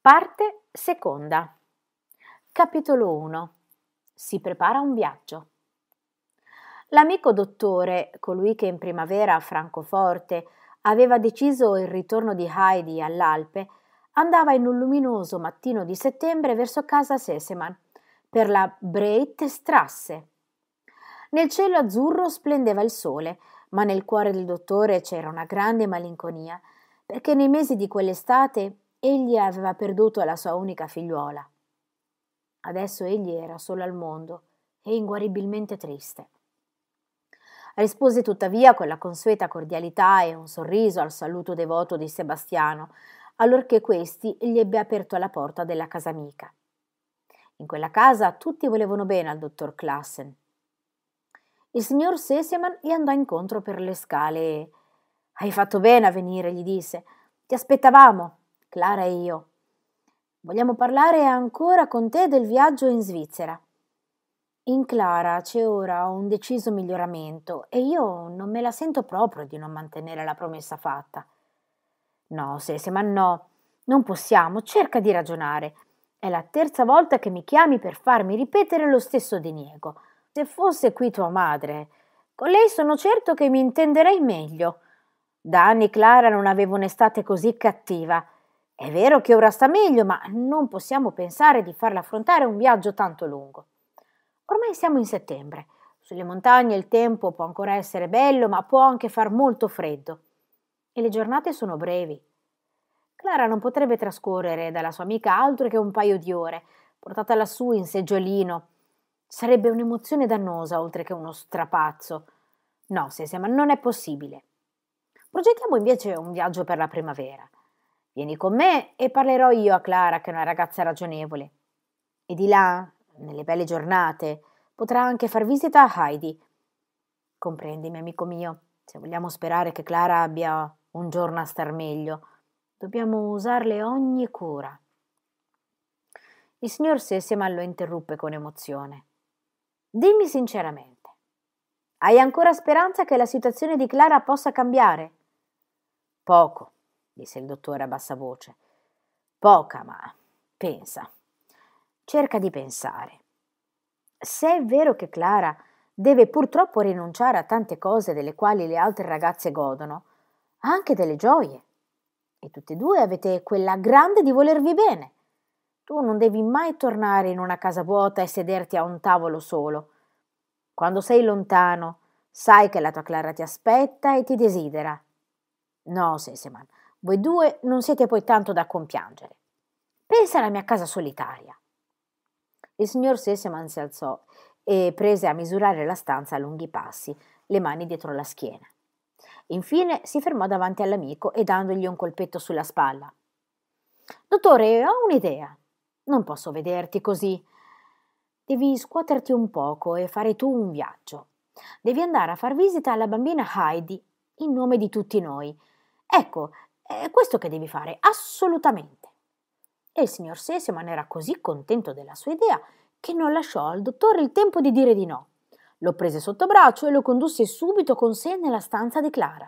Parte seconda. Capitolo 1. Si prepara un viaggio. L'amico dottore, colui che in primavera a Francoforte aveva deciso il ritorno di Heidi all'Alpe, andava in un luminoso mattino di settembre verso casa Sesemann, per la Breitstrasse. Nel cielo azzurro splendeva il sole, ma nel cuore del dottore c'era una grande malinconia, perché nei mesi di quell'estate egli aveva perduto la sua unica figliuola. Adesso egli era solo al mondo e inguaribilmente triste. Rispose tuttavia con la consueta cordialità e un sorriso al saluto devoto di Sebastiano, allorché questi gli ebbe aperto la porta della casa amica. In quella casa tutti volevano bene al dottor Classen. Il signor Sesemann gli andò incontro per le scale e «Hai fatto bene a venire», gli disse. «Ti aspettavamo, Clara e io. Vogliamo parlare ancora con te del viaggio in Svizzera. In Clara c'è ora un deciso miglioramento e io non me la sento proprio di non mantenere la promessa fatta». «No, Sesemann, no, non possiamo, cerca di ragionare. È la terza volta che mi chiami per farmi ripetere lo stesso diniego. Se fosse qui tua madre, con lei sono certo che mi intenderei meglio. Da anni Clara non aveva un'estate così cattiva. È vero che ora sta meglio, ma non possiamo pensare di farla affrontare un viaggio tanto lungo. Ormai siamo in settembre. Sulle montagne il tempo può ancora essere bello, ma può anche far molto freddo. E le giornate sono brevi. Clara non potrebbe trascorrere dalla sua amica altro che un paio di ore, portata lassù in seggiolino. Sarebbe un'emozione dannosa oltre che uno strapazzo. No, Sesemann, non è possibile. Progettiamo invece un viaggio per la primavera. Vieni con me e parlerò io a Clara, che è una ragazza ragionevole. E di là, nelle belle giornate, potrà anche far visita a Heidi. Comprendimi, amico mio, se vogliamo sperare che Clara abbia un giorno a star meglio, dobbiamo usarle ogni cura». Il signor Sesemann lo interruppe con emozione. «Dimmi sinceramente, hai ancora speranza che la situazione di Clara possa cambiare?» «Poco», disse il dottore a bassa voce. «Poca, ma pensa. Cerca di pensare. Se è vero che Clara deve purtroppo rinunciare a tante cose delle quali le altre ragazze godono, ha anche delle gioie. E tutte e due avete quella grande di volervi bene. Tu non devi mai tornare in una casa vuota e sederti a un tavolo solo. Quando sei lontano, sai che la tua Clara ti aspetta e ti desidera. No, Sesemann, voi due non siete poi tanto da compiangere. Pensa alla mia casa solitaria». Il signor Sesemann si alzò e prese a misurare la stanza a lunghi passi, le mani dietro la schiena. Infine si fermò davanti all'amico e dandogli un colpetto sulla spalla. «Dottore, ho un'idea. Non posso vederti così. Devi scuoterti un poco e fare tu un viaggio. Devi andare a far visita alla bambina Heidi, in nome di tutti noi. Ecco, è questo che devi fare, assolutamente». E il signor Sesemann era così contento della sua idea che non lasciò al dottore il tempo di dire di no. Lo prese sotto braccio e lo condusse subito con sé nella stanza di Clara.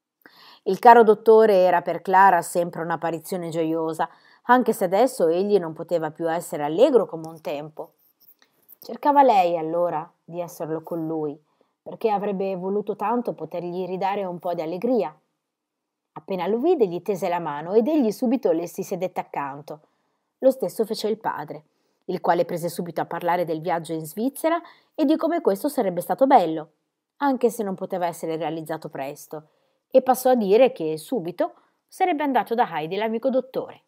Il caro dottore era per Clara sempre un'apparizione gioiosa, anche se adesso egli non poteva più essere allegro come un tempo. Cercava lei allora di esserlo con lui, perché avrebbe voluto tanto potergli ridare un po' di allegria. Appena lo vide gli tese la mano ed egli subito le si sedette accanto. Lo stesso fece il padre, il quale prese subito a parlare del viaggio in Svizzera e di come questo sarebbe stato bello, anche se non poteva essere realizzato presto, e passò a dire che subito sarebbe andato da Heidi l'amico dottore.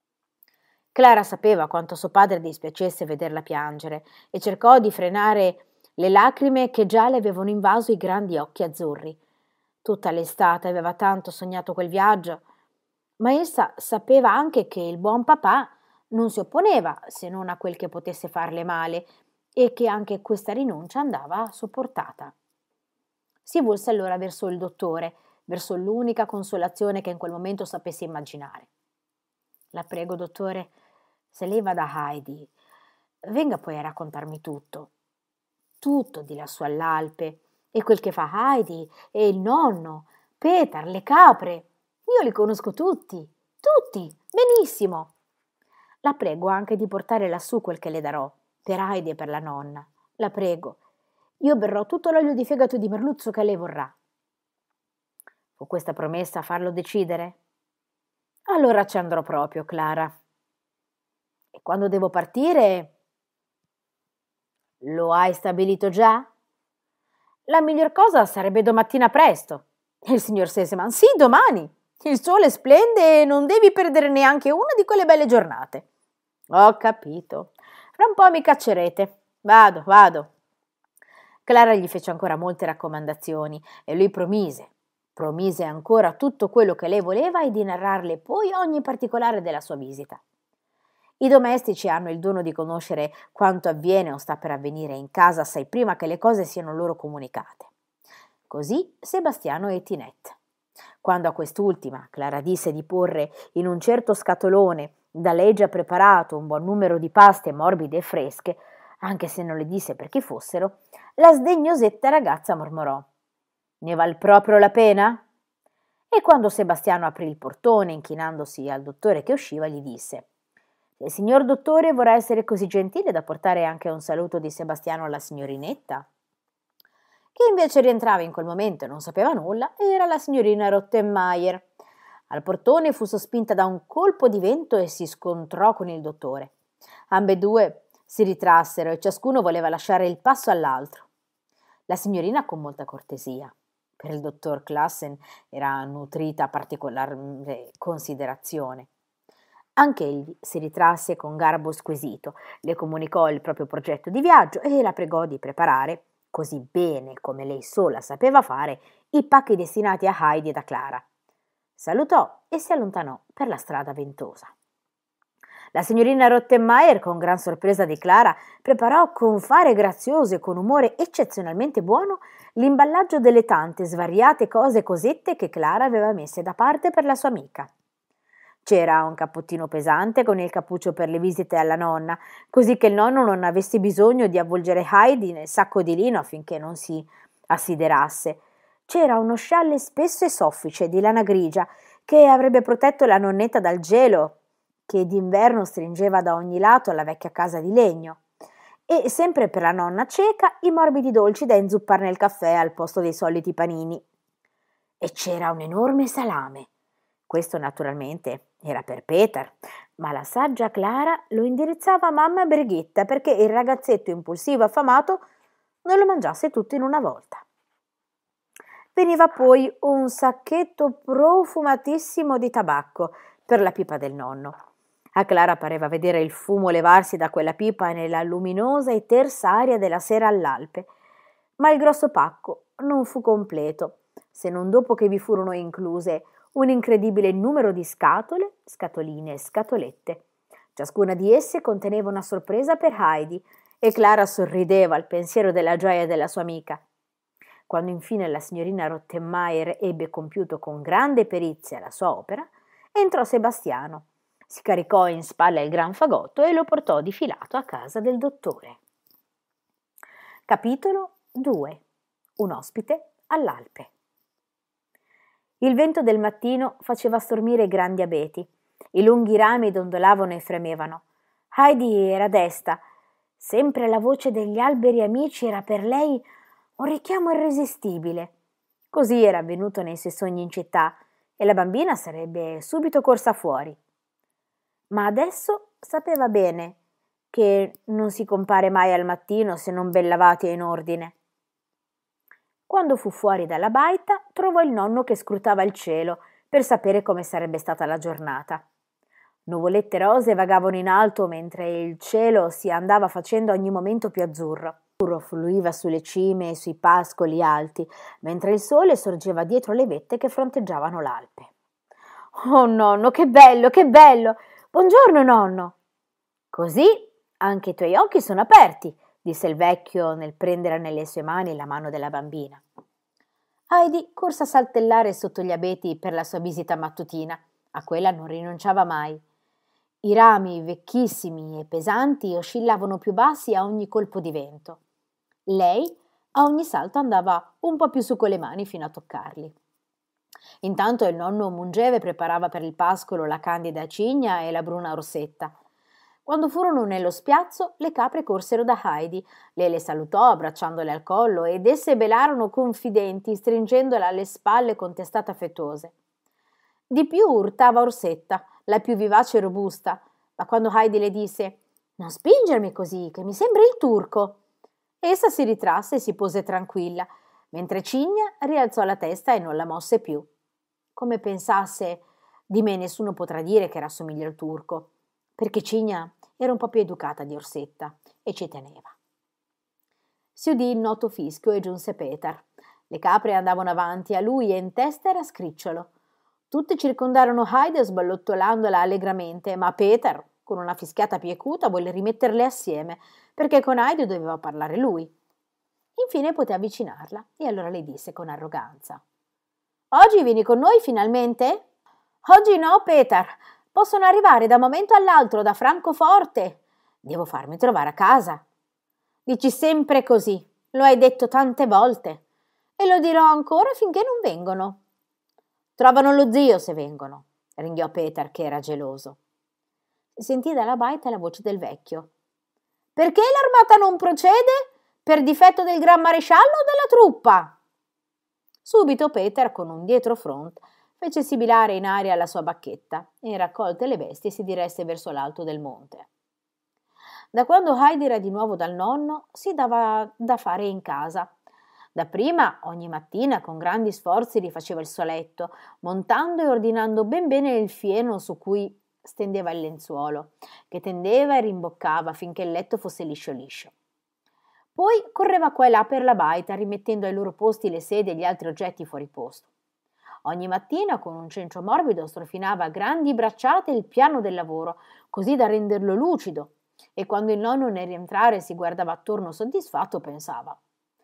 Clara sapeva quanto suo padre dispiacesse vederla piangere e cercò di frenare le lacrime che già le avevano invaso i grandi occhi azzurri. Tutta l'estate aveva tanto sognato quel viaggio, ma essa sapeva anche che il buon papà non si opponeva se non a quel che potesse farle male e che anche questa rinuncia andava sopportata. Si volse allora verso il dottore, verso l'unica consolazione che in quel momento sapesse immaginare. «La prego, dottore, se lei va da Heidi, venga poi a raccontarmi tutto. Tutto di lassù all'Alpe, e quel che fa Heidi, e il nonno, Peter, le capre. Io li conosco tutti, benissimo. La prego anche di portare lassù quel che le darò, per Heidi e per la nonna. La prego. Io berrò tutto l'olio di fegato di merluzzo che lei vorrà». Fu questa promessa a farlo decidere? Allora ci andrò proprio, Clara. E quando devo partire? Lo hai stabilito già? La miglior cosa sarebbe domattina presto. Il signor Sesemann, sì, domani. Il sole splende e non devi perdere neanche una di quelle belle giornate. Ho capito. Fra un po' mi caccerete. Vado, vado. Clara gli fece ancora molte raccomandazioni e lui promise ancora tutto quello che lei voleva e di narrarle poi ogni particolare della sua visita. I domestici hanno il dono di conoscere quanto avviene o sta per avvenire in casa assai prima che le cose siano loro comunicate. Così Sebastiano e Tinette. Quando a quest'ultima Clara disse di porre in un certo scatolone da lei già preparato un buon numero di paste morbide e fresche, anche se non le disse per chi fossero, la sdegnosetta ragazza mormorò: «Ne val proprio la pena?» E quando Sebastiano aprì il portone, inchinandosi al dottore che usciva, gli disse: «Il signor dottore vorrà essere così gentile da portare anche un saluto di Sebastiano alla signorinetta?» Chi invece rientrava in quel momento e non sapeva nulla era la signorina Rottenmeier. Al portone fu sospinta da un colpo di vento e si scontrò con il dottore. Ambedue si ritrassero e ciascuno voleva lasciare il passo all'altro. La signorina con molta cortesia. Per il dottor Classen era nutrita particolare considerazione. Anch'egli si ritrasse con garbo squisito, le comunicò il proprio progetto di viaggio e la pregò di preparare, così bene come lei sola sapeva fare, i pacchi destinati a Heidi e a Clara. Salutò e si allontanò per la strada ventosa. La signorina Rottenmeier, con gran sorpresa di Clara, preparò con fare grazioso e con umore eccezionalmente buono l'imballaggio delle tante svariate cose e cosette che Clara aveva messe da parte per la sua amica. C'era un cappottino pesante con il cappuccio per le visite alla nonna, così che il nonno non avesse bisogno di avvolgere Heidi nel sacco di lino affinché non si assiderasse. C'era uno scialle spesso e soffice di lana grigia che avrebbe protetto la nonnetta dal gelo che d'inverno stringeva da ogni lato la vecchia casa di legno, e sempre per la nonna cieca i morbidi dolci da inzuppar nel caffè al posto dei soliti panini. E c'era un enorme salame. Questo naturalmente era per Peter, ma la saggia Clara lo indirizzava a mamma Brigitta perché il ragazzetto impulsivo affamato non lo mangiasse tutto in una volta. Veniva poi un sacchetto profumatissimo di tabacco per la pipa del nonno. A Clara pareva vedere il fumo levarsi da quella pipa nella luminosa e tersa aria della sera all'Alpe, ma il grosso pacco non fu completo, se non dopo che vi furono incluse un incredibile numero di scatole, scatoline e scatolette. Ciascuna di esse conteneva una sorpresa per Heidi e Clara sorrideva al pensiero della gioia della sua amica. Quando infine la signorina Rottenmeier ebbe compiuto con grande perizia la sua opera, entrò Sebastiano, si caricò in spalla il gran fagotto e lo portò difilato a casa del dottore. Capitolo 2. Un ospite all'Alpe. Il vento del mattino faceva stormire i grandi abeti. I lunghi rami dondolavano e fremevano. Heidi era desta. Sempre la voce degli alberi amici era per lei un richiamo irresistibile. Così era avvenuto nei suoi sogni in città e la bambina sarebbe subito corsa fuori. Ma adesso sapeva bene che non si compare mai al mattino se non ben lavati e in ordine. Quando fu fuori dalla baita, trovò il nonno che scrutava il cielo per sapere come sarebbe stata la giornata. Nuvolette rose vagavano in alto mentre il cielo si andava facendo ogni momento più azzurro. L'azzurro fluiva sulle cime e sui pascoli alti, mentre il sole sorgeva dietro le vette che fronteggiavano l'Alpe. «Oh nonno, che bello, che bello! Buongiorno nonno!» «Così anche i tuoi occhi sono aperti», disse il vecchio nel prendere nelle sue mani la mano della bambina. Heidi corse a saltellare sotto gli abeti per la sua visita mattutina. A quella non rinunciava mai. I rami vecchissimi e pesanti oscillavano più bassi a ogni colpo di vento. Lei a ogni salto andava un po' più su con le mani fino a toccarli. Intanto il nonno mungeva e preparava per il pascolo la candida cigna e la bruna orsetta. Quando furono nello spiazzo, le capre corsero da Heidi. Lei le salutò abbracciandole al collo ed esse belarono confidenti, stringendola alle spalle con testate affettuose. Di più urtava Orsetta, la più vivace e robusta, ma quando Heidi le disse «Non spingermi così, che mi sembri il turco», essa si ritrasse e si pose tranquilla, mentre Cigna rialzò la testa e non la mosse più. Come pensasse «Di me nessuno potrà dire che rassomiglia al turco», perché Cigna era un po' più educata di Orsetta e ci teneva. Si udì il noto fischio e giunse Peter. Le capre andavano avanti a lui e in testa era Scricciolo. Tutti circondarono Heidi sballottolandola allegramente, ma Peter, con una fischiata piecuta, volle rimetterle assieme, perché con Heidi doveva parlare lui. Infine poté avvicinarla e allora le disse con arroganza: «Oggi vieni con noi finalmente?» «Oggi no, Peter. Possono arrivare da un momento all'altro da Francoforte. Devo farmi trovare a casa». «Dici sempre così. Lo hai detto tante volte. E lo dirò ancora finché non vengono». «Trovano lo zio se vengono», ringhiò Peter, che era geloso. Si sentì dalla baita la voce del vecchio. «Perché l'armata non procede? Per difetto del gran maresciallo o della truppa?» Subito Peter, con un dietrofront, fece sibilare in aria la sua bacchetta e, raccolte le bestie, si diresse verso l'alto del monte. Da quando Heidi era di nuovo dal nonno, si dava da fare in casa. Dapprima, ogni mattina, con grandi sforzi rifaceva il suo letto, montando e ordinando ben bene il fieno su cui stendeva il lenzuolo, che tendeva e rimboccava finché il letto fosse liscio liscio. Poi correva qua e là per la baita, rimettendo ai loro posti le sedie e gli altri oggetti fuori posto. Ogni mattina, con un cencio morbido, strofinava a grandi bracciate il piano del lavoro, così da renderlo lucido, e quando il nonno nel rientrare si guardava attorno soddisfatto, pensava: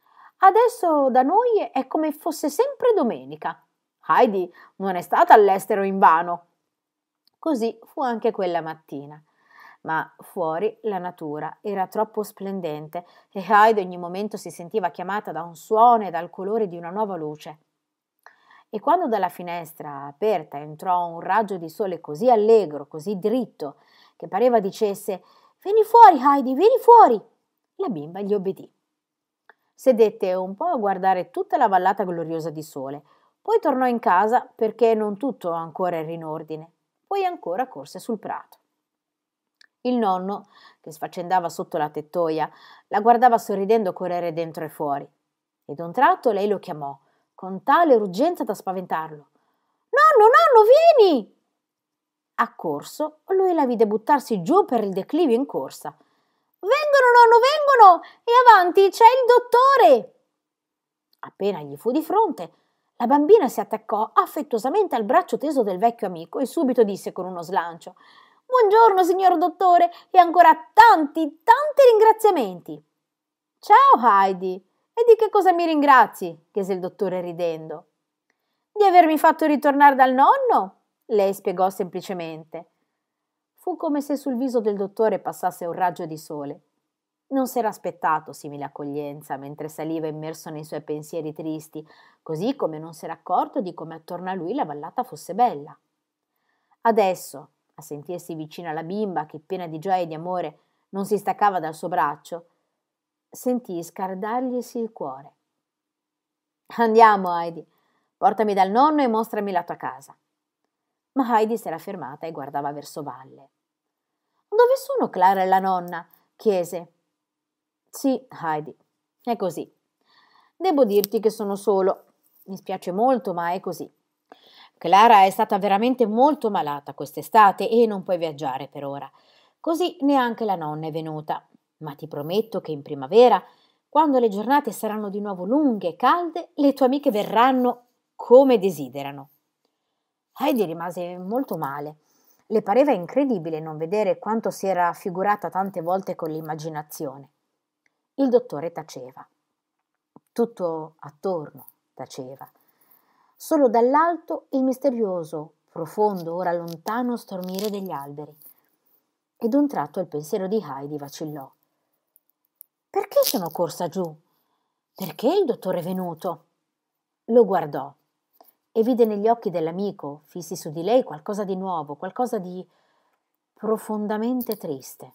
«Adesso da noi è come fosse sempre domenica. Heidi non è stata all'estero invano». Così fu anche quella mattina. Ma fuori la natura era troppo splendente e Heidi ogni momento si sentiva chiamata da un suono e dal colore di una nuova luce. E quando dalla finestra aperta entrò un raggio di sole così allegro, così dritto, che pareva dicesse «Vieni fuori, Heidi, vieni fuori!», la bimba gli obbedì. Sedette un po' a guardare tutta la vallata gloriosa di sole, poi tornò in casa perché non tutto ancora era in ordine, poi ancora corse sul prato. Il nonno, che sfaccendava sotto la tettoia, la guardava sorridendo correre dentro e fuori. E d'un tratto lei lo chiamò, con tale urgenza da spaventarlo. «Nonno, nonno, vieni!» Accorso, lui la vide buttarsi giù per il declivio in corsa. «Vengono, nonno, vengono! E avanti c'è il dottore!» Appena gli fu di fronte, la bambina si attaccò affettuosamente al braccio teso del vecchio amico e subito disse con uno slancio: «Buongiorno, signor dottore, e ancora tanti ringraziamenti!» «Ciao, Heidi! E di che cosa mi ringrazi?» chiese il dottore ridendo. «Di avermi fatto ritornare dal nonno», lei spiegò semplicemente. Fu come se sul viso del dottore passasse un raggio di sole. Non s'era aspettato simile accoglienza mentre saliva immerso nei suoi pensieri tristi, così come non s'era accorto di come attorno a lui la vallata fosse bella. Adesso, a sentirsi vicino alla bimba che, piena di gioia e di amore, non si staccava dal suo braccio, sentì scardarglisi il cuore. «Andiamo, Heidi, portami dal nonno e mostrami la tua casa». Ma Heidi s'era fermata e guardava verso valle. «Dove sono Clara e la nonna?» chiese. «Sì, Heidi, è così. Devo dirti che sono solo. Mi spiace molto, ma è così. Clara è stata veramente molto malata quest'estate e non puoi viaggiare per ora. Così neanche la nonna è venuta. Ma ti prometto che in primavera, quando le giornate saranno di nuovo lunghe e calde, le tue amiche verranno come desiderano». Heidi rimase molto male. Le pareva incredibile non vedere quanto si era figurata tante volte con l'immaginazione. Il dottore taceva. Tutto attorno taceva. Solo dall'alto il misterioso, profondo, ora lontano stormire degli alberi. E d'un tratto il pensiero di Heidi vacillò. «Perché sono corsa giù? Perché il dottore è venuto?» Lo guardò e vide negli occhi dell'amico, fissi su di lei, qualcosa di nuovo, qualcosa di profondamente triste.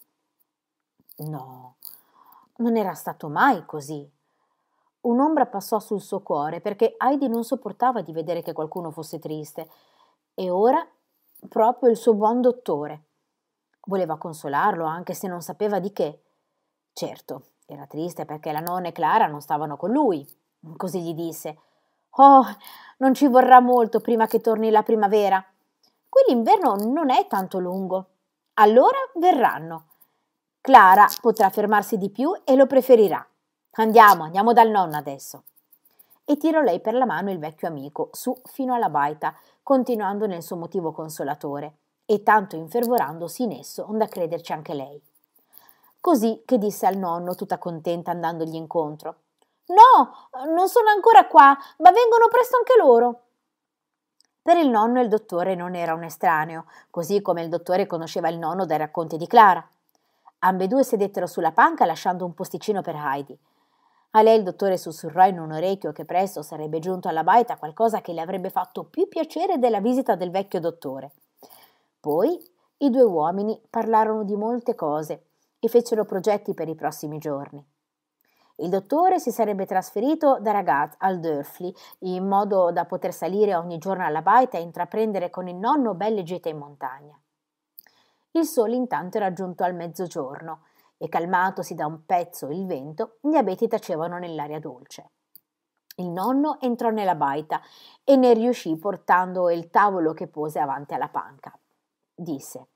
No, non era stato mai così. Un'ombra passò sul suo cuore perché Heidi non sopportava di vedere che qualcuno fosse triste e ora proprio il suo buon dottore. Voleva consolarlo anche se non sapeva di che. Certo, era triste perché la nonna e Clara non stavano con lui. Così gli disse: «Oh, non ci vorrà molto prima che torni la primavera. Qui l'inverno non è tanto lungo. Allora verranno. Clara potrà fermarsi di più e lo preferirà. Andiamo dal nonno adesso». E tirò lei per la mano il vecchio amico su fino alla baita, continuando nel suo motivo consolatore e tanto infervorandosi in esso da crederci anche lei. Così che disse al nonno, tutta contenta, andandogli incontro: «No, non sono ancora qua, ma vengono presto anche loro». Per il nonno il dottore non era un estraneo, così come il dottore conosceva il nonno dai racconti di Clara. Ambedue sedettero sulla panca lasciando un posticino per Heidi. A lei il dottore sussurrò in un orecchio che presto sarebbe giunto alla baita qualcosa che le avrebbe fatto più piacere della visita del vecchio dottore. Poi i due uomini parlarono di molte cose e fecero progetti per i prossimi giorni. Il dottore si sarebbe trasferito da Ragaz al Dörfli in modo da poter salire ogni giorno alla baita e intraprendere con il nonno belle gite in montagna. Il sole intanto era giunto al mezzogiorno e, calmatosi da un pezzo il vento, gli abeti tacevano nell'aria dolce. Il nonno entrò nella baita e ne riuscì portando il tavolo che pose avanti alla panca. Disse: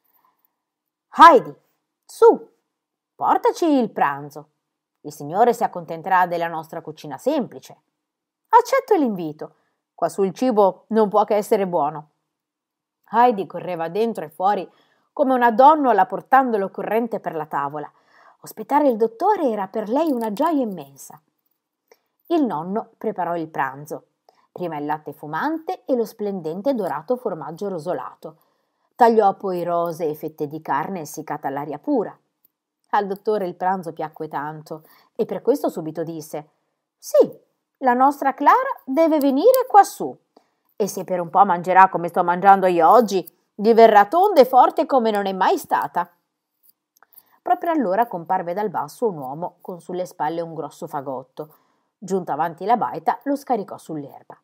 «Heidi, su, portaci il pranzo. Il signore si accontenterà della nostra cucina semplice. Accetto l'invito. Quassù il cibo non può che essere buono». Heidi correva dentro e fuori come una donnola portando l'occorrente per la tavola. Ospitare il dottore era per lei una gioia immensa. Il nonno preparò il pranzo. Prima il latte fumante e lo splendente dorato formaggio rosolato. Tagliò poi rose e fette di carne essiccata all'aria pura. Al dottore il pranzo piacque tanto e per questo subito disse: «Sì, la nostra Clara deve venire quassù e se per un po' mangerà come sto mangiando io oggi, diverrà tonda e forte come non è mai stata». Proprio allora comparve dal basso un uomo con sulle spalle un grosso fagotto. Giunto avanti la baita, lo scaricò sull'erba.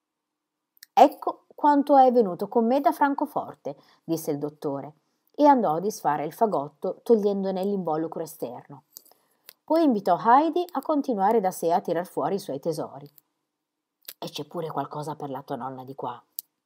«Ecco quanto è venuto con me da Francoforte», disse il dottore, e andò a disfare il fagotto togliendone l'involucro esterno. Poi invitò Heidi a continuare da sé a tirar fuori i suoi tesori. «E c'è pure qualcosa per la tua nonna di qua».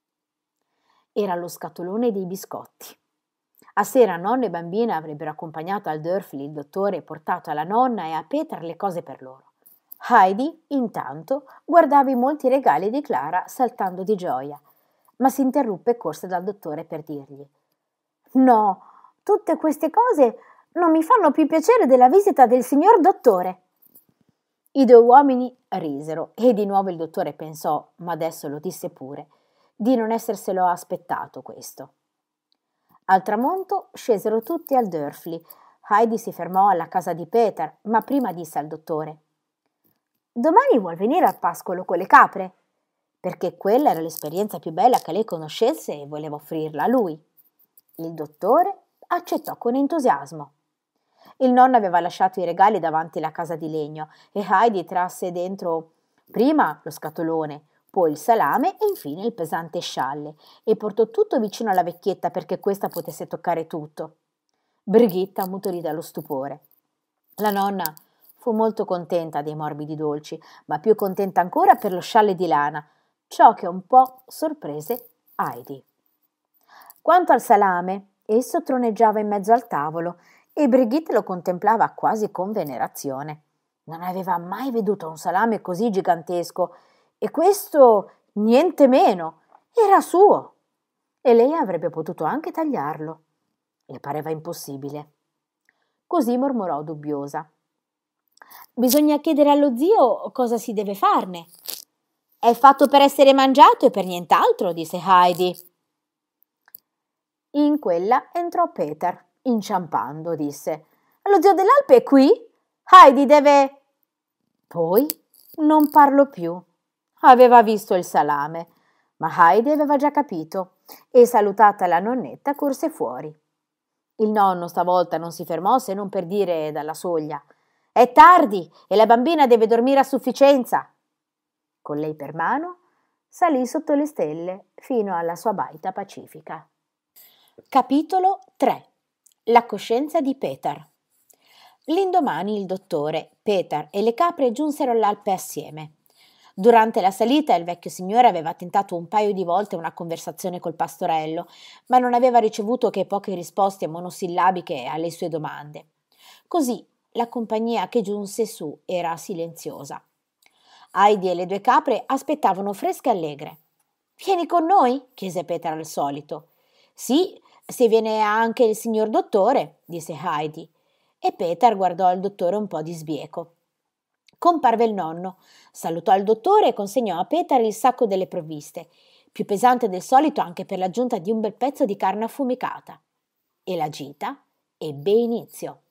Era lo scatolone dei biscotti. A sera nonna e bambina avrebbero accompagnato al Dörfli il dottore e portato alla nonna e a Peter le cose per loro. Heidi, intanto, guardava i molti regali di Clara saltando di gioia, ma si interruppe e corse dal dottore per dirgli: «No, tutte queste cose non mi fanno più piacere della visita del signor dottore». I due uomini risero e di nuovo il dottore pensò, ma adesso lo disse pure, di non esserselo aspettato questo. Al tramonto scesero tutti al Dörfli. Heidi si fermò alla casa di Peter, ma prima disse al dottore: «Domani vuol venire al pascolo con le capre?» Perché quella era l'esperienza più bella che lei conoscesse e voleva offrirla a lui. Il dottore accettò con entusiasmo. Il nonno aveva lasciato i regali davanti la casa di legno e Heidi trasse dentro prima lo scatolone, poi il salame e infine il pesante scialle e portò tutto vicino alla vecchietta perché questa potesse toccare tutto. Brigitta ammutolì dallo stupore. La nonna fu molto contenta dei morbidi dolci, ma più contenta ancora per lo scialle di lana, ciò che un po' sorprese Heidi. Quanto al salame, esso troneggiava in mezzo al tavolo e Brigitte lo contemplava quasi con venerazione. Non aveva mai veduto un salame così gigantesco e questo niente meno era suo e lei avrebbe potuto anche tagliarlo. Le pareva impossibile. Così mormorò dubbiosa: «Bisogna chiedere allo zio cosa si deve farne». «È fatto per essere mangiato e per nient'altro», disse Heidi. In quella entrò Peter, inciampando, disse: «Lo zio dell'Alpe è qui? Heidi deve...» Poi non parlò più. Aveva visto il salame, ma Heidi aveva già capito e, salutata la nonnetta, corse fuori. Il nonno stavolta non si fermò se non per dire dalla soglia: «È tardi e la bambina deve dormire a sufficienza!» Con lei per mano salì sotto le stelle fino alla sua baita pacifica. Capitolo 3. La coscienza di Petar. L'indomani il dottore, Petar e le capre giunsero all'Alpe assieme. Durante la salita il vecchio signore aveva tentato un paio di volte una conversazione col pastorello, ma non aveva ricevuto che poche risposte monosillabiche alle sue domande. Così la compagnia che giunse su era silenziosa. Heidi e le due capre aspettavano fresche e allegre. «Vieni con noi?» chiese Petar al solito. «Sì, se viene anche il signor dottore», disse Heidi. E Petar guardò il dottore un po' di sbieco. Comparve il nonno, salutò il dottore e consegnò a Petar il sacco delle provviste, più pesante del solito anche per l'aggiunta di un bel pezzo di carne affumicata. E la gita ebbe inizio.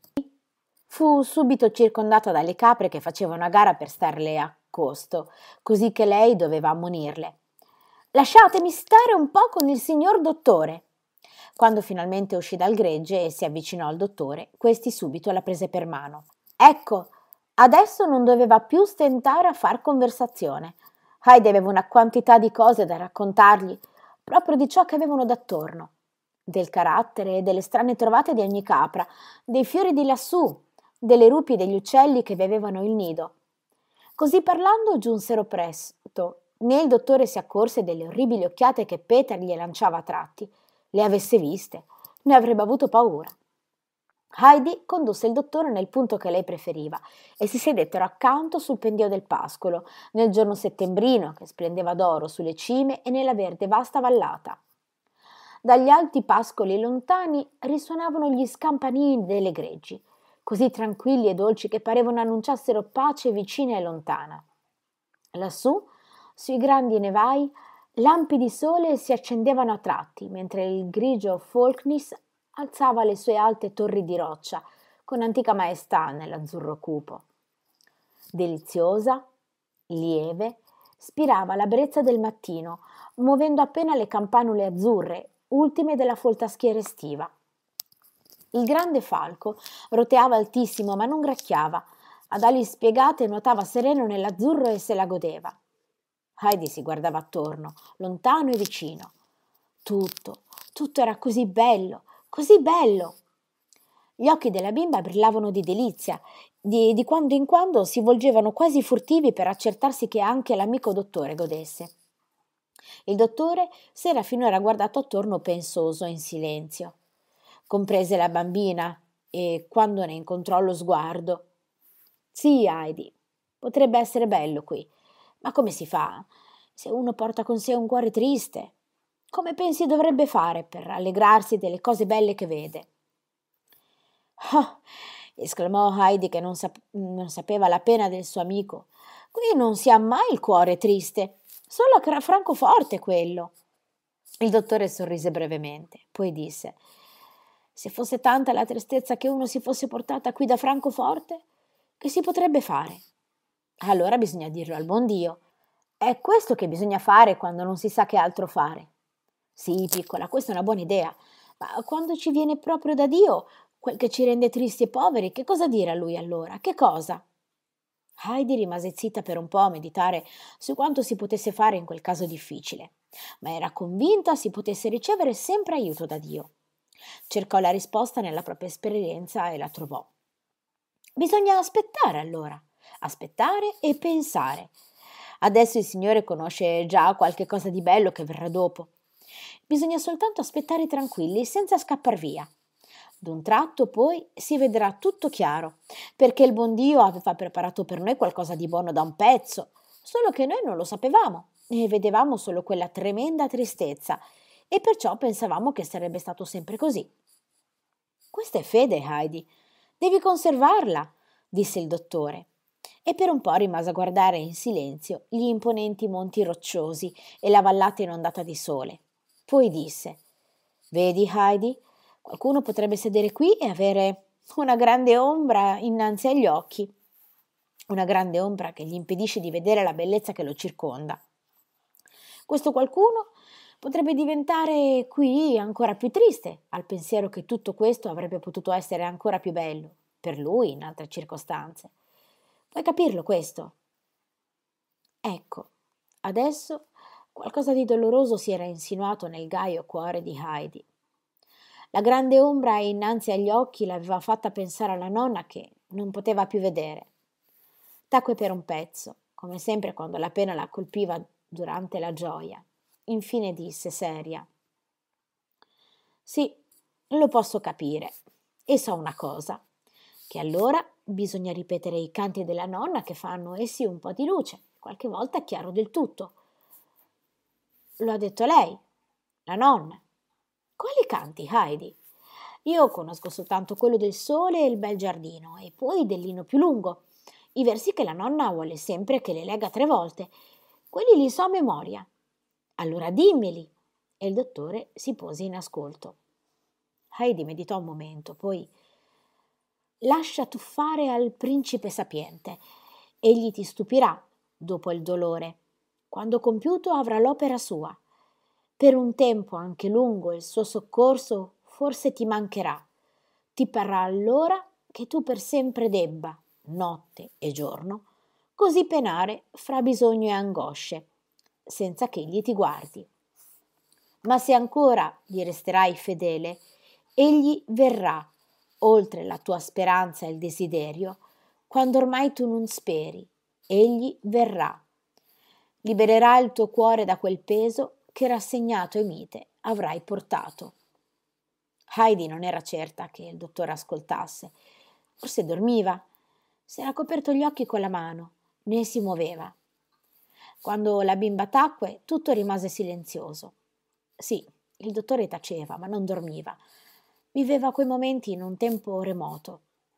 Fu subito circondata dalle capre che facevano a gara per starle accosto, così che lei doveva ammonirle. «Lasciatemi stare un po' con il signor dottore!» Quando finalmente uscì dal gregge e si avvicinò al dottore, questi subito la prese per mano. «Ecco, adesso non doveva più stentare a far conversazione. Heidi aveva una quantità di cose da raccontargli, proprio di ciò che avevano d'attorno, del carattere e delle strane trovate di ogni capra, dei fiori di lassù, delle rupi e degli uccelli che vi avevano il nido. Così parlando giunsero presto, né il dottore si accorse delle orribili occhiate che Petar gli lanciava a tratti. Le avesse viste, ne avrebbe avuto paura. Heidi condusse il dottore nel punto che lei preferiva e si sedettero accanto sul pendio del pascolo, nel giorno settembrino che splendeva d'oro sulle cime e nella verde vasta vallata. Dagli alti pascoli lontani risuonavano gli scampanini delle greggi, così tranquilli e dolci che parevano annunciassero pace vicina e lontana. Lassù, sui grandi nevai, lampi di sole si accendevano a tratti, mentre il grigio Folknis alzava le sue alte torri di roccia, con antica maestà nell'azzurro cupo. Deliziosa, lieve, spirava la brezza del mattino, muovendo appena le campanule azzurre, ultime della folta schiera estiva. Il grande falco roteava altissimo, ma non gracchiava. Ad ali spiegate nuotava sereno nell'azzurro e se la godeva. Heidi si guardava attorno, lontano e vicino. Tutto era così bello, così bello. Gli occhi della bimba brillavano di delizia, di quando in quando si volgevano quasi furtivi per accertarsi che anche l'amico dottore godesse. Il dottore s'era finora guardato attorno pensoso, in silenzio. Comprese la bambina e, quando ne incontrò lo sguardo: «Sì, Heidi, potrebbe essere bello qui. Ma come si fa se uno porta con sé un cuore triste? Come pensi dovrebbe fare per rallegrarsi delle cose belle che vede?» «Oh!» esclamò Heidi, che non sapeva la pena del suo amico. «Qui non si ha mai il cuore triste, solo a Francoforte quello!» Il dottore sorrise brevemente, poi disse: «Se fosse tanta la tristezza che uno si fosse portata qui da Francoforte, che si potrebbe fare? Allora bisogna dirlo al buon Dio. È questo che bisogna fare quando non si sa che altro fare.» «Sì, piccola, questa è una buona idea, ma quando ci viene proprio da Dio, quel che ci rende tristi e poveri, che cosa dire a lui allora? Che cosa?» Heidi rimase zitta per un po' a meditare su quanto si potesse fare in quel caso difficile, ma era convinta si potesse ricevere sempre aiuto da Dio. Cercò la risposta nella propria esperienza e la trovò. «Bisogna aspettare allora, aspettare e pensare. Adesso il Signore conosce già qualche cosa di bello che verrà dopo. Bisogna soltanto aspettare tranquilli, senza scappar via. D'un tratto poi si vedrà tutto chiaro, perché il buon Dio aveva preparato per noi qualcosa di buono da un pezzo, solo che noi non lo sapevamo e vedevamo solo quella tremenda tristezza e perciò pensavamo che sarebbe stato sempre così.» «Questa è fede, Heidi. Devi conservarla», disse il dottore. E per un po' rimase a guardare in silenzio gli imponenti monti rocciosi e la vallata inondata di sole. Poi disse: «Vedi, Heidi, qualcuno potrebbe sedere qui e avere una grande ombra innanzi agli occhi, una grande ombra che gli impedisce di vedere la bellezza che lo circonda. Questo qualcuno Potrebbe diventare qui ancora più triste al pensiero che tutto questo avrebbe potuto essere ancora più bello per lui in altre circostanze. Puoi capirlo questo? Ecco, adesso qualcosa di doloroso si era insinuato nel gaio cuore di Heidi. La grande ombra innanzi agli occhi l'aveva fatta pensare alla nonna che non poteva più vedere. Tacque per un pezzo, come sempre quando la pena la colpiva durante la gioia. Infine disse seria: «Sì, lo posso capire. E so una cosa, che allora bisogna ripetere i canti della nonna che fanno essi un po' di luce, qualche volta chiaro del tutto». «Lo ha detto lei, la nonna». «Quali canti, Heidi?» «Io conosco soltanto quello del sole e il bel giardino, e poi dell'inno più lungo, i versi che la nonna vuole sempre che le legga 3 volte. Quelli li so a memoria». «Allora dimmeli». E il dottore si pose in ascolto. Heidi meditò un momento, poi: «Lascia tuffare al principe sapiente. Egli ti stupirà dopo il dolore. Quando compiuto avrà l'opera sua. Per un tempo anche lungo il suo soccorso forse ti mancherà. Ti parrà allora che tu per sempre debba, notte e giorno, così penare fra bisogno e angosce, senza che egli ti guardi. Ma se ancora gli resterai fedele, egli verrà, oltre la tua speranza e il desiderio, quando ormai tu non speri, egli verrà. Libererà il tuo cuore da quel peso che rassegnato e mite avrai portato». Heidi non era certa che il dottore ascoltasse. Forse dormiva. Si era coperto gli occhi con la mano, né si muoveva. Quando la bimba tacque, tutto rimase silenzioso. Sì, il dottore taceva, ma non dormiva. Viveva quei momenti in un tempo remoto.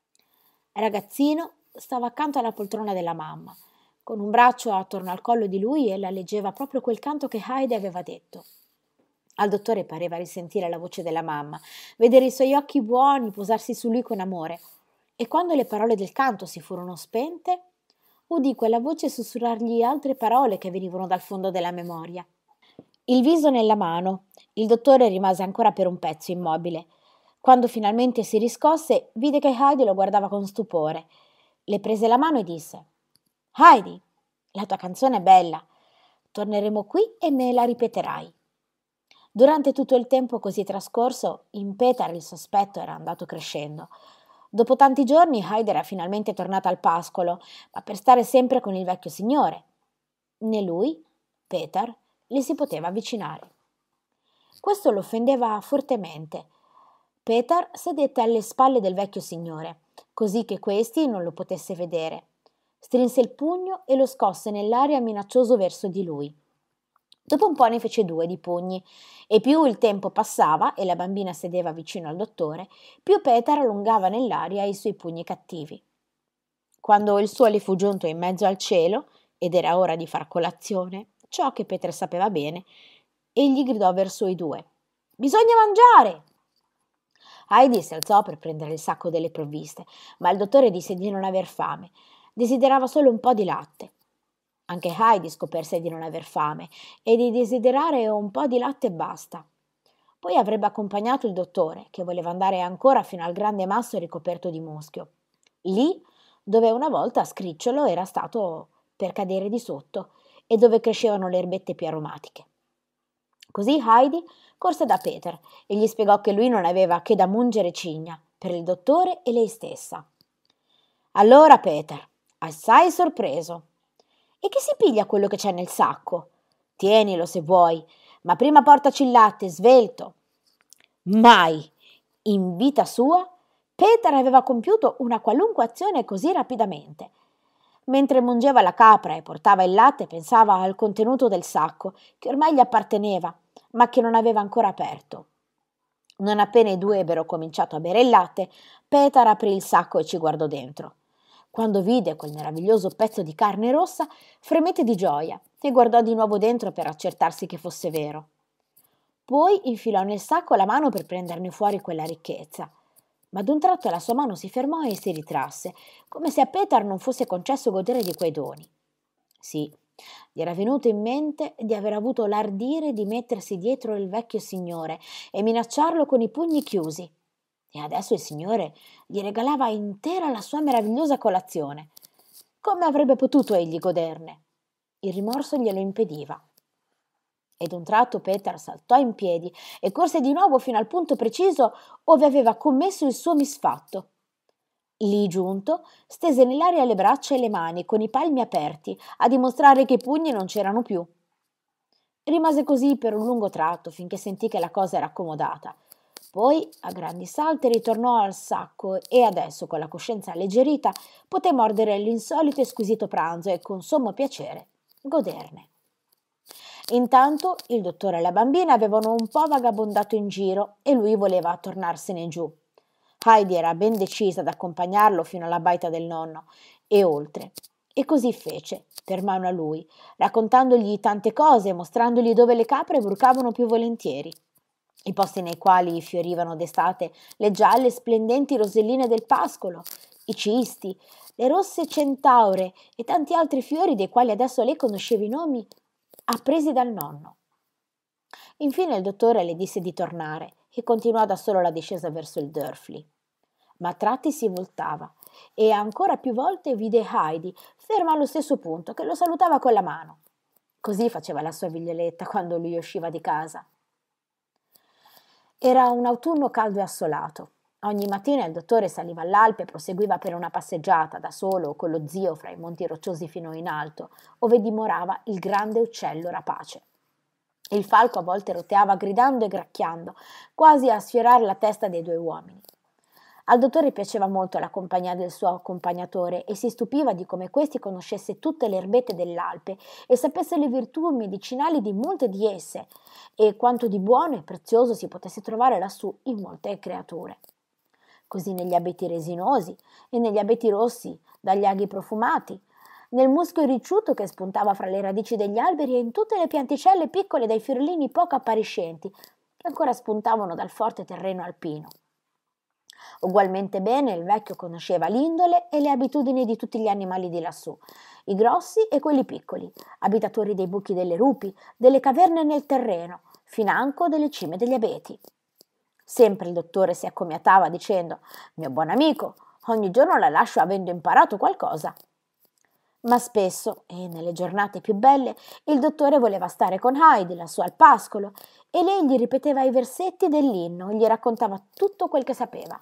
Il ragazzino stava accanto alla poltrona della mamma. Con un braccio attorno al collo di lui ella leggeva proprio quel canto che Heidi aveva detto. Al dottore pareva risentire la voce della mamma, vedere i suoi occhi buoni posarsi su lui con amore. E quando le parole del canto si furono spente, udì quella voce sussurrargli altre parole che venivano dal fondo della memoria. Il viso nella mano, il dottore rimase ancora per un pezzo immobile. Quando finalmente si riscosse, vide che Heidi lo guardava con stupore. Le prese la mano e disse: «Heidi, la tua canzone è bella. Torneremo qui e me la ripeterai». Durante tutto il tempo così trascorso, in Petar il sospetto era andato crescendo. Dopo tanti giorni Heidi era finalmente tornata al pascolo, ma per stare sempre con il vecchio signore. Né lui, Petar, le si poteva avvicinare. Questo lo offendeva fortemente. Petar sedette alle spalle del vecchio signore, così che questi non lo potesse vedere. Strinse il pugno e lo scosse nell'aria minaccioso verso di lui. Dopo un po' ne fece 2 di pugni, e più il tempo passava e la bambina sedeva vicino al dottore, più Petar allungava nell'aria i suoi pugni cattivi. Quando il sole fu giunto in mezzo al cielo, ed era ora di far colazione, ciò che Petar sapeva bene, egli gridò verso i 2: «Bisogna mangiare!» Heidi si alzò per prendere il sacco delle provviste, ma il dottore disse di non aver fame. Desiderava solo un po' di latte. Anche Heidi scoperse di non aver fame e di desiderare un po' di latte e basta. Poi avrebbe accompagnato il dottore, che voleva andare ancora fino al grande masso ricoperto di muschio, lì dove una volta Scricciolo era stato per cadere di sotto e dove crescevano le erbette più aromatiche. Così Heidi corse da Peter e gli spiegò che lui non aveva che da mungere cigna per il dottore e lei stessa. «Allora, Peter, assai sorpreso. E che si piglia quello che c'è nel sacco? Tienilo se vuoi, ma prima portaci il latte, svelto». Mai, in vita sua, Peter aveva compiuto una qualunque azione così rapidamente. Mentre mungeva la capra e portava il latte, pensava al contenuto del sacco, che ormai gli apparteneva, ma che non aveva ancora aperto. Non appena i 2 ebbero cominciato a bere il latte, Peter aprì il sacco e ci guardò dentro. Quando vide quel meraviglioso pezzo di carne rossa, fremette di gioia e guardò di nuovo dentro per accertarsi che fosse vero. Poi infilò nel sacco la mano per prenderne fuori quella ricchezza, ma d'un tratto la sua mano si fermò e si ritrasse, come se a Peter non fosse concesso godere di quei doni. Sì, Gli era venuto in mente di aver avuto l'ardire di mettersi dietro il vecchio signore e minacciarlo con i pugni chiusi. E adesso il signore gli regalava intera la sua meravigliosa colazione. Come avrebbe potuto egli goderne? Il rimorso glielo impediva. E d'un tratto Peter saltò in piedi e corse di nuovo fino al punto preciso ove aveva commesso il suo misfatto. Lì giunto, stese nell'aria le braccia e le mani, con i palmi aperti, a dimostrare che i pugni non c'erano più. Rimase così per un lungo tratto, finché sentì che la cosa era accomodata. Poi, a grandi salti, ritornò al sacco e adesso, con la coscienza alleggerita, poté mordere l'insolito e squisito pranzo e, con sommo piacere, goderne. Intanto il dottore e la bambina avevano un po' vagabondato in giro e lui voleva tornarsene giù. Heidi era ben decisa ad accompagnarlo fino alla baita del nonno e oltre, e così fece, per mano a lui, raccontandogli tante cose e mostrandogli dove le capre brucavano più volentieri, i posti nei quali fiorivano d'estate le gialle splendenti roselline del pascolo, i cisti, le rosse centaure e tanti altri fiori dei quali adesso lei conosceva i nomi appresi dal nonno. Infine il dottore le disse di tornare e continuò da solo la discesa verso il Durfey. Ma a tratti si voltava e ancora più volte vide Heidi ferma allo stesso punto, che lo salutava con la mano. Così faceva la sua figlioletta quando lui usciva di casa. Era un autunno caldo e assolato. Ogni mattina il dottore saliva all'Alpe e proseguiva per una passeggiata, da solo o con lo zio, fra i monti rocciosi fino in alto, ove dimorava il grande uccello rapace. Il falco a volte roteava gridando e gracchiando, quasi a sfiorare la testa dei due uomini. Al dottore piaceva molto la compagnia del suo accompagnatore e si stupiva di come questi conoscesse tutte le erbette dell'Alpe e sapesse le virtù medicinali di molte di esse e quanto di buono e prezioso si potesse trovare lassù in molte creature. Così negli abeti resinosi e negli abeti rossi dagli aghi profumati, nel muschio ricciuto che spuntava fra le radici degli alberi e in tutte le pianticelle piccole dai fiorellini poco appariscenti che ancora spuntavano dal forte terreno alpino. Ugualmente bene il vecchio conosceva l'indole e le abitudini di tutti gli animali di lassù, i grossi e quelli piccoli, abitatori dei buchi delle rupi, delle caverne nel terreno, financo delle cime degli abeti. Sempre il dottore si accomiatava dicendo: «Mio buon amico, ogni giorno la lascio avendo imparato qualcosa». Ma spesso, e nelle giornate più belle, il dottore voleva stare con Heidi, lassù al pascolo, e lei gli ripeteva i versetti dell'inno e gli raccontava tutto quel che sapeva.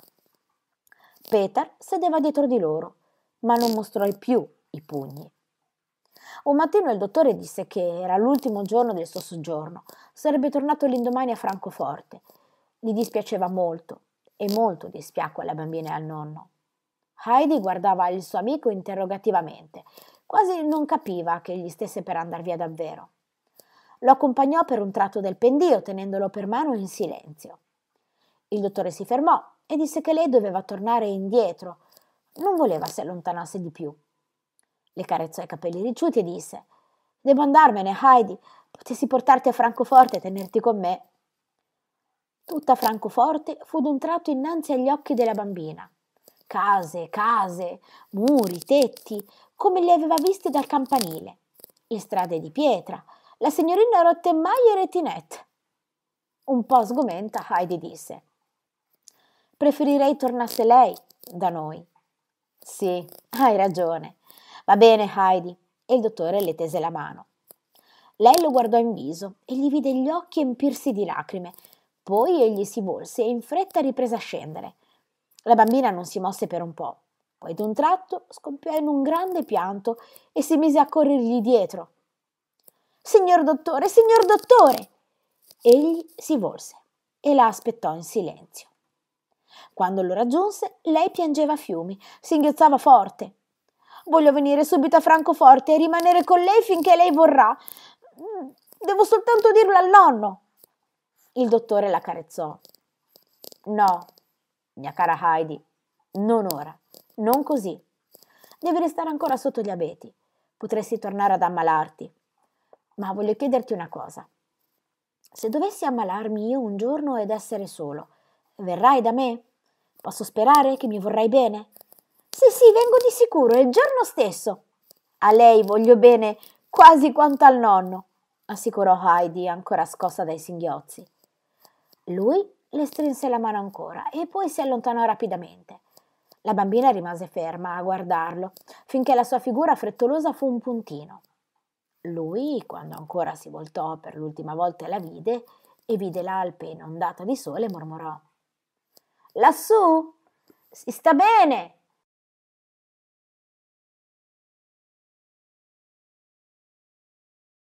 Peter sedeva dietro di loro, ma non mostrò più i pugni. Un mattino il dottore disse che era l'ultimo giorno del suo soggiorno, sarebbe tornato l'indomani a Francoforte. Gli dispiaceva molto, e molto dispiacque alla bambina e al nonno. Heidi guardava il suo amico interrogativamente, quasi non capiva che gli stesse per andar via davvero. Lo accompagnò per un tratto del pendio, tenendolo per mano in silenzio. Il dottore si fermò e disse che lei doveva tornare indietro. Non voleva si allontanasse di più. Le carezzò i capelli ricciuti e disse: «Devo andarmene, Heidi. Potessi portarti a Francoforte e tenerti con me». Tutta Francoforte fu d'un tratto innanzi agli occhi della bambina. Case, case, muri, tetti, come li aveva visti dal campanile. Le strade di pietra, la signorina Rottenmeier e Tinette. Un po' sgomenta, Heidi disse: «Preferirei tornasse lei da noi». «Sì, hai ragione. Va bene, Heidi». E il dottore le tese la mano. Lei lo guardò in viso e gli vide gli occhi empirsi di lacrime. Poi egli si volse e in fretta riprese a scendere. La bambina non si mosse per un po', poi d'un tratto scoppiò in un grande pianto e si mise a corrergli dietro. Signor dottore, signor dottore!» Egli si volse e la aspettò in silenzio. Quando lo raggiunse, lei piangeva a fiumi, singhiozzava forte. «Voglio venire subito a Francoforte e rimanere con lei finché lei vorrà. Devo soltanto dirlo al nonno». Il dottore la carezzò. «No, mia cara Heidi, non ora, non così. Devi restare ancora sotto gli abeti. Potresti tornare ad ammalarti. Ma voglio chiederti una cosa. Se dovessi ammalarmi io un giorno ed essere solo, verrai da me? Posso sperare che mi vorrai bene?» «Sì, sì, vengo di sicuro, il giorno stesso». «A lei voglio bene Quasi quanto al nonno, assicurò Heidi, ancora scossa dai singhiozzi. Lui le strinse la mano ancora e poi si allontanò rapidamente. La bambina rimase ferma a guardarlo, finché la sua figura frettolosa fu un puntino. Lui, quando ancora si voltò per l'ultima volta e la vide, e vide l'Alpe inondata di sole, mormorò: «Lassù? Si sta bene!